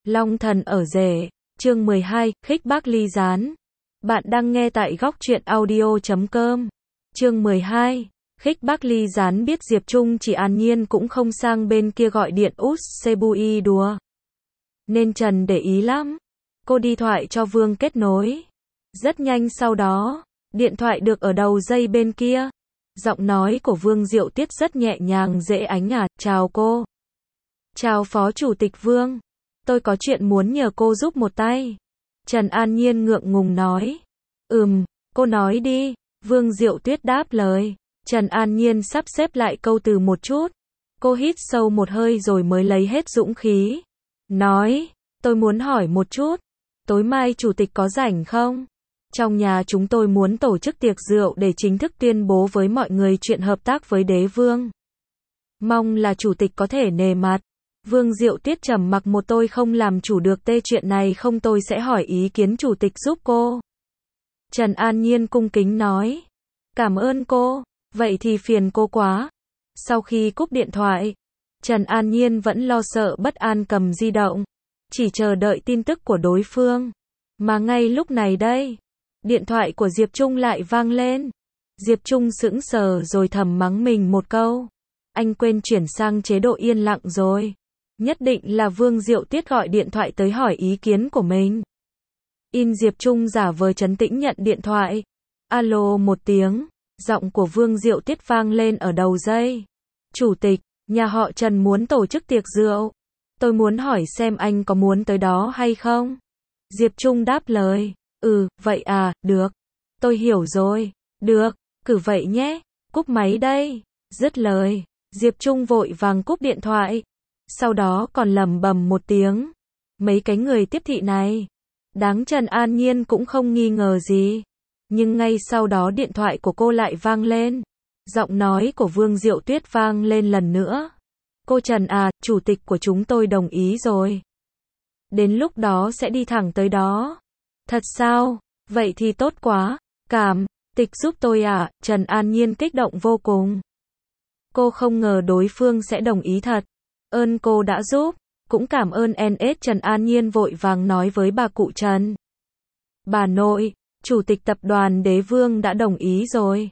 Long thần ở rể, chương 12, khích bác ly gián. Bạn đang nghe tại góc truyện audio.com. Chương 12, khích bác ly gián. Biết Diệp Trung chỉ An Nhiên cũng không sang bên kia gọi điện út Sebui đùa. Nên Trần để ý lắm. Cô đi thoại cho Vương kết nối. Rất nhanh sau đó, điện thoại được ở đầu dây bên kia. Giọng nói của Vương Diệu Tiết rất nhẹ nhàng dễ ánh chào cô. Chào Phó Chủ tịch Vương. Tôi có chuyện muốn nhờ cô giúp một tay. Trần An Nhiên ngượng ngùng nói. Cô nói đi. Vương Diệu Tuyết đáp lời. Trần An Nhiên sắp xếp lại câu từ một chút. Cô hít sâu một hơi rồi mới lấy hết dũng khí. Nói, tôi muốn hỏi một chút. Tối mai Chủ tịch có rảnh không? Trong nhà chúng tôi muốn tổ chức tiệc rượu để chính thức tuyên bố với mọi người chuyện hợp tác với đế vương. Mong là Chủ tịch có thể nể mặt. Vương Diệu Tiết trầm mặc một tôi không làm chủ được chuyện này không tôi sẽ hỏi ý kiến Chủ tịch giúp cô. Trần An Nhiên cung kính nói. Cảm ơn cô, vậy thì phiền cô quá. Sau khi cúp điện thoại, Trần An Nhiên vẫn lo sợ bất an cầm di động. Chỉ chờ đợi tin tức của đối phương. Mà ngay lúc này đây, điện thoại của Diệp Trung lại vang lên. Diệp Trung sững sờ rồi thầm mắng mình một câu. Anh quên chuyển sang chế độ yên lặng rồi. Nhất định là Vương Diệu Tiết gọi điện thoại tới hỏi ý kiến của mình. Diệp Trung giả vờ trấn tĩnh nhận điện thoại. Alo một tiếng, giọng của Vương Diệu Tiết vang lên ở đầu dây. Chủ tịch, nhà họ Trần muốn tổ chức tiệc rượu. Tôi muốn hỏi xem anh có muốn tới đó hay không? Diệp Trung đáp lời. Vậy được. Tôi hiểu rồi. Được, cử vậy nhé. Cúp máy đây. Dứt lời, Diệp Trung vội vàng cúp điện thoại. Sau đó còn lẩm bẩm một tiếng. Mấy cái người tiếp thị này. Đáng Trần An Nhiên cũng không nghi ngờ gì. Nhưng ngay sau đó điện thoại của cô lại vang lên. Giọng nói của Vương Diệu Tuyết vang lên lần nữa. Cô Trần Chủ tịch của chúng tôi đồng ý rồi. Đến lúc đó sẽ đi thẳng tới đó. Thật sao? Vậy thì tốt quá. Cảm tịch giúp tôi Trần An Nhiên kích động vô cùng. Cô không ngờ đối phương sẽ đồng ý thật. Ơn cô đã giúp. Cũng cảm ơn NS. Trần An Nhiên vội vàng nói với bà cụ Trần. Bà nội, Chủ tịch tập đoàn Đế Vương đã đồng ý rồi.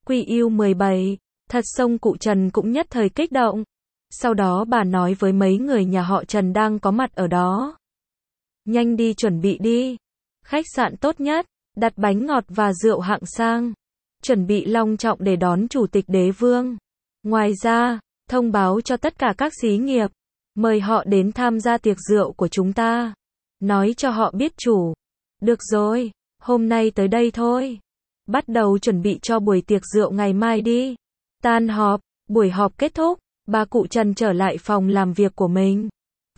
QU17. Thật xong cụ Trần cũng nhất thời kích động. Sau đó bà nói với mấy người nhà họ Trần đang có mặt ở đó. Nhanh đi chuẩn bị đi. Khách sạn tốt nhất, đặt bánh ngọt và rượu hạng sang. Chuẩn bị long trọng để đón Chủ tịch Đế Vương. Ngoài ra, thông báo cho tất cả các xí nghiệp. Mời họ đến tham gia tiệc rượu của chúng ta. Nói cho họ biết chủ. Được rồi, hôm nay tới đây thôi. Bắt đầu chuẩn bị cho buổi tiệc rượu ngày mai đi. Tan họp, buổi họp kết thúc. Bà cụ Trần trở lại phòng làm việc của mình.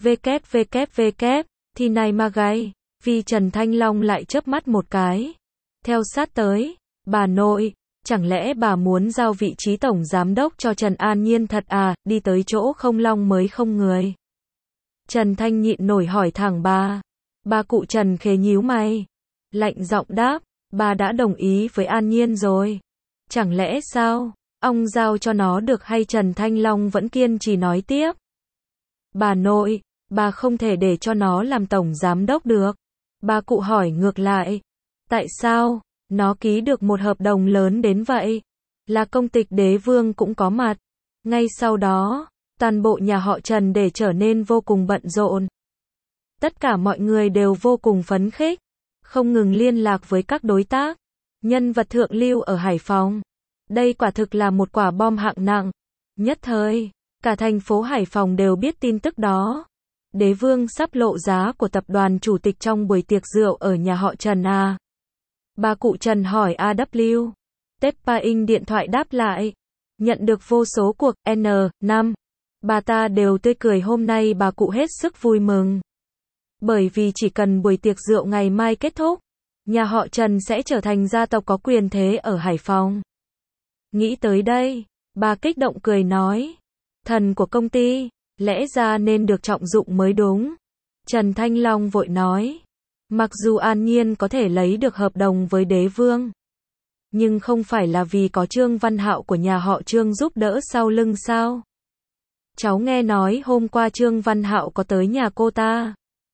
Thì này mà gay. Vì Trần Thanh Long lại chớp mắt một cái. Theo sát tới. Bà nội, chẳng lẽ bà muốn giao vị trí tổng giám đốc cho Trần An Nhiên thật đi tới chỗ không long mới không người. Trần Thanh nhịn nổi hỏi thẳng bà. Bà cụ Trần khẽ nhíu mày. Lạnh giọng đáp, bà đã đồng ý với An Nhiên rồi. Chẳng lẽ sao? Ông giao cho nó được hay? Trần Thanh Long vẫn kiên trì nói tiếp. Bà nội, bà không thể để cho nó làm tổng giám đốc được. Bà cụ hỏi ngược lại. Tại sao? Nó ký được một hợp đồng lớn đến vậy. Là công tịch Đế Vương cũng có mặt. Ngay sau đó, toàn bộ nhà họ Trần để trở nên vô cùng bận rộn. Tất cả mọi người đều vô cùng phấn khích. Không ngừng liên lạc với các đối tác. Nhân vật thượng lưu ở Hải Phòng. Đây quả thực là một quả bom hạng nặng. Nhất thời, cả thành phố Hải Phòng đều biết tin tức đó. Đế Vương sắp lộ giá của tập đoàn Chủ tịch trong buổi tiệc rượu ở nhà họ Trần Bà cụ Trần hỏi AW. Teppa Ing điện thoại đáp lại. Nhận được vô số cuộc N5. Bà ta đều tươi cười. Hôm nay bà cụ hết sức vui mừng. Bởi vì chỉ cần buổi tiệc rượu ngày mai kết thúc, nhà họ Trần sẽ trở thành gia tộc có quyền thế ở Hải Phòng. Nghĩ tới đây, bà kích động cười nói. Thần của công ty, lẽ ra nên được trọng dụng mới đúng. Trần Thanh Long vội nói. Mặc dù An Nhiên có thể lấy được hợp đồng với Đế Vương, nhưng không phải là vì có Trương Văn Hạo của nhà họ Trương giúp đỡ sau lưng sao? Cháu nghe nói hôm qua Trương Văn Hạo có tới nhà cô ta.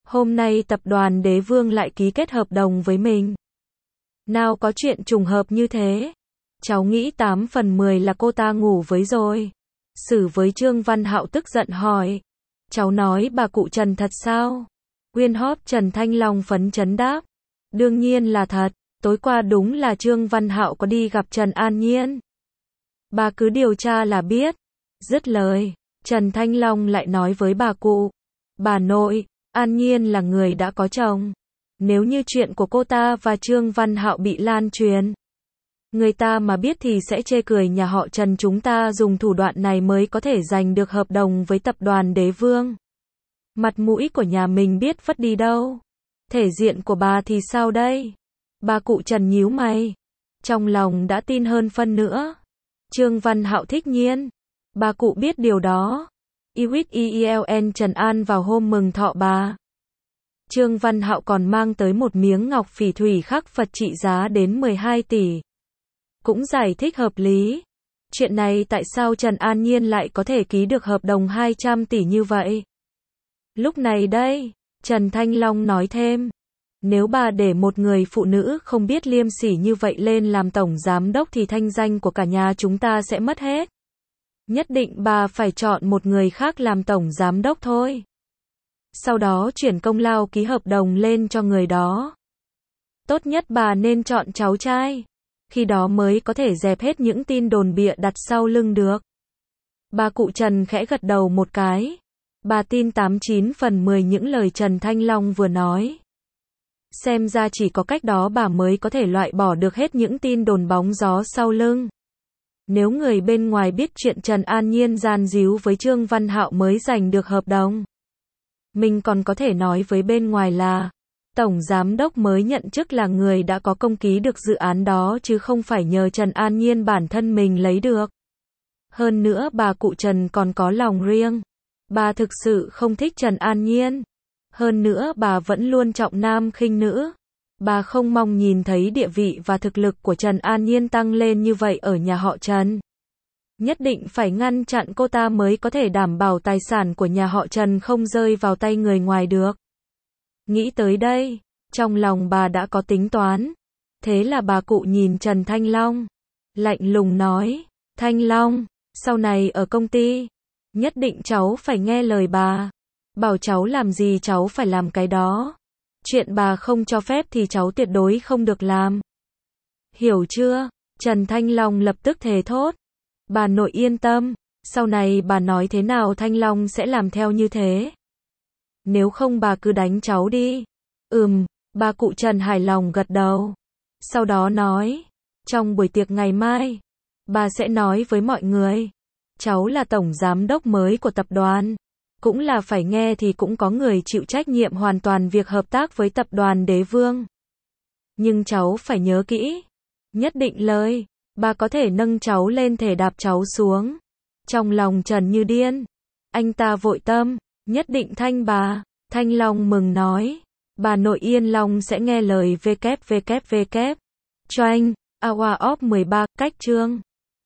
Hôm nay tập đoàn Đế Vương lại ký kết hợp đồng với mình. Nào có chuyện trùng hợp như thế. Cháu nghĩ 8 phần 10 là cô ta ngủ với rồi. Xử với Trương Văn Hạo tức giận hỏi. Cháu nói bà cụ Trần thật sao? Quyên hóp Trần Thanh Long phấn chấn đáp. Đương nhiên là thật, tối qua đúng là Trương Văn Hạo có đi gặp Trần An Nhiên. Bà cứ điều tra là biết. Dứt lời, Trần Thanh Long lại nói với bà cụ. Bà nội, An Nhiên là người đã có chồng. Nếu như chuyện của cô ta và Trương Văn Hạo bị lan truyền, người ta mà biết thì sẽ chê cười nhà họ Trần chúng ta dùng thủ đoạn này mới có thể giành được hợp đồng với tập đoàn Đế Vương. Mặt mũi của nhà mình biết vất đi đâu. Thể diện của bà thì sao đây? Bà cụ Trần nhíu mày. Trong lòng đã tin hơn phân nữa. Trương Văn Hạo thích Nhiên. Bà cụ biết điều đó. IWITIELN Trần An vào hôm mừng thọ bà. Trương Văn Hạo còn mang tới một miếng ngọc phỉ thủy khắc Phật trị giá đến 12 tỷ. Cũng giải thích hợp lý. Chuyện này tại sao Trần An Nhiên lại có thể ký được hợp đồng 200 tỷ như vậy? Lúc này đây, Trần Thanh Long nói thêm. Nếu bà để một người phụ nữ không biết liêm sỉ như vậy lên làm tổng giám đốc thì thanh danh của cả nhà chúng ta sẽ mất hết. Nhất định bà phải chọn một người khác làm tổng giám đốc thôi. Sau đó chuyển công lao ký hợp đồng lên cho người đó. Tốt nhất bà nên chọn cháu trai. Khi đó mới có thể dẹp hết những tin đồn bịa đặt sau lưng được. Bà cụ Trần khẽ gật đầu một cái. Bà tin 89 phần 10 những lời Trần Thanh Long vừa nói. Xem ra chỉ có cách đó bà mới có thể loại bỏ được hết những tin đồn bóng gió sau lưng. Nếu người bên ngoài biết chuyện Trần An Nhiên gian díu với Trương Văn Hạo mới giành được hợp đồng, mình còn có thể nói với bên ngoài là tổng giám đốc mới nhận chức là người đã có công ký được dự án đó chứ không phải nhờ Trần An Nhiên bản thân mình lấy được. Hơn nữa bà cụ Trần còn có lòng riêng. Bà thực sự không thích Trần An Nhiên. Hơn nữa bà vẫn luôn trọng nam khinh nữ. Bà không mong nhìn thấy địa vị và thực lực của Trần An Nhiên tăng lên như vậy ở nhà họ Trần. Nhất định phải ngăn chặn cô ta mới có thể đảm bảo tài sản của nhà họ Trần không rơi vào tay người ngoài được. Nghĩ tới đây, trong lòng bà đã có tính toán. Thế là bà cụ nhìn Trần Thanh Long, lạnh lùng nói, Thanh Long, sau này ở công ty, nhất định cháu phải nghe lời bà. Bảo cháu làm gì cháu phải làm cái đó. Chuyện bà không cho phép thì cháu tuyệt đối không được làm. Hiểu chưa? Trần Thanh Long lập tức thề thốt. Bà nội yên tâm, sau này bà nói thế nào Thanh Long sẽ làm theo như thế. Nếu không bà cứ đánh cháu đi. Bà cụ Trần hài lòng gật đầu. Sau đó nói, trong buổi tiệc ngày mai, bà sẽ nói với mọi người, cháu là tổng giám đốc mới của tập đoàn. Cũng là phải nghe thì cũng có người chịu trách nhiệm hoàn toàn việc hợp tác với tập đoàn Đế Vương. Nhưng cháu phải nhớ kỹ. Nhất định lời, bà có thể nâng cháu lên thể đạp cháu xuống. Trong lòng Trần như điên. Anh ta vội tâm, nhất định thanh bà. Thanh Long mừng nói. Bà nội Yên Long sẽ nghe lời WWW. Choanh, Hour of 13, cách chương.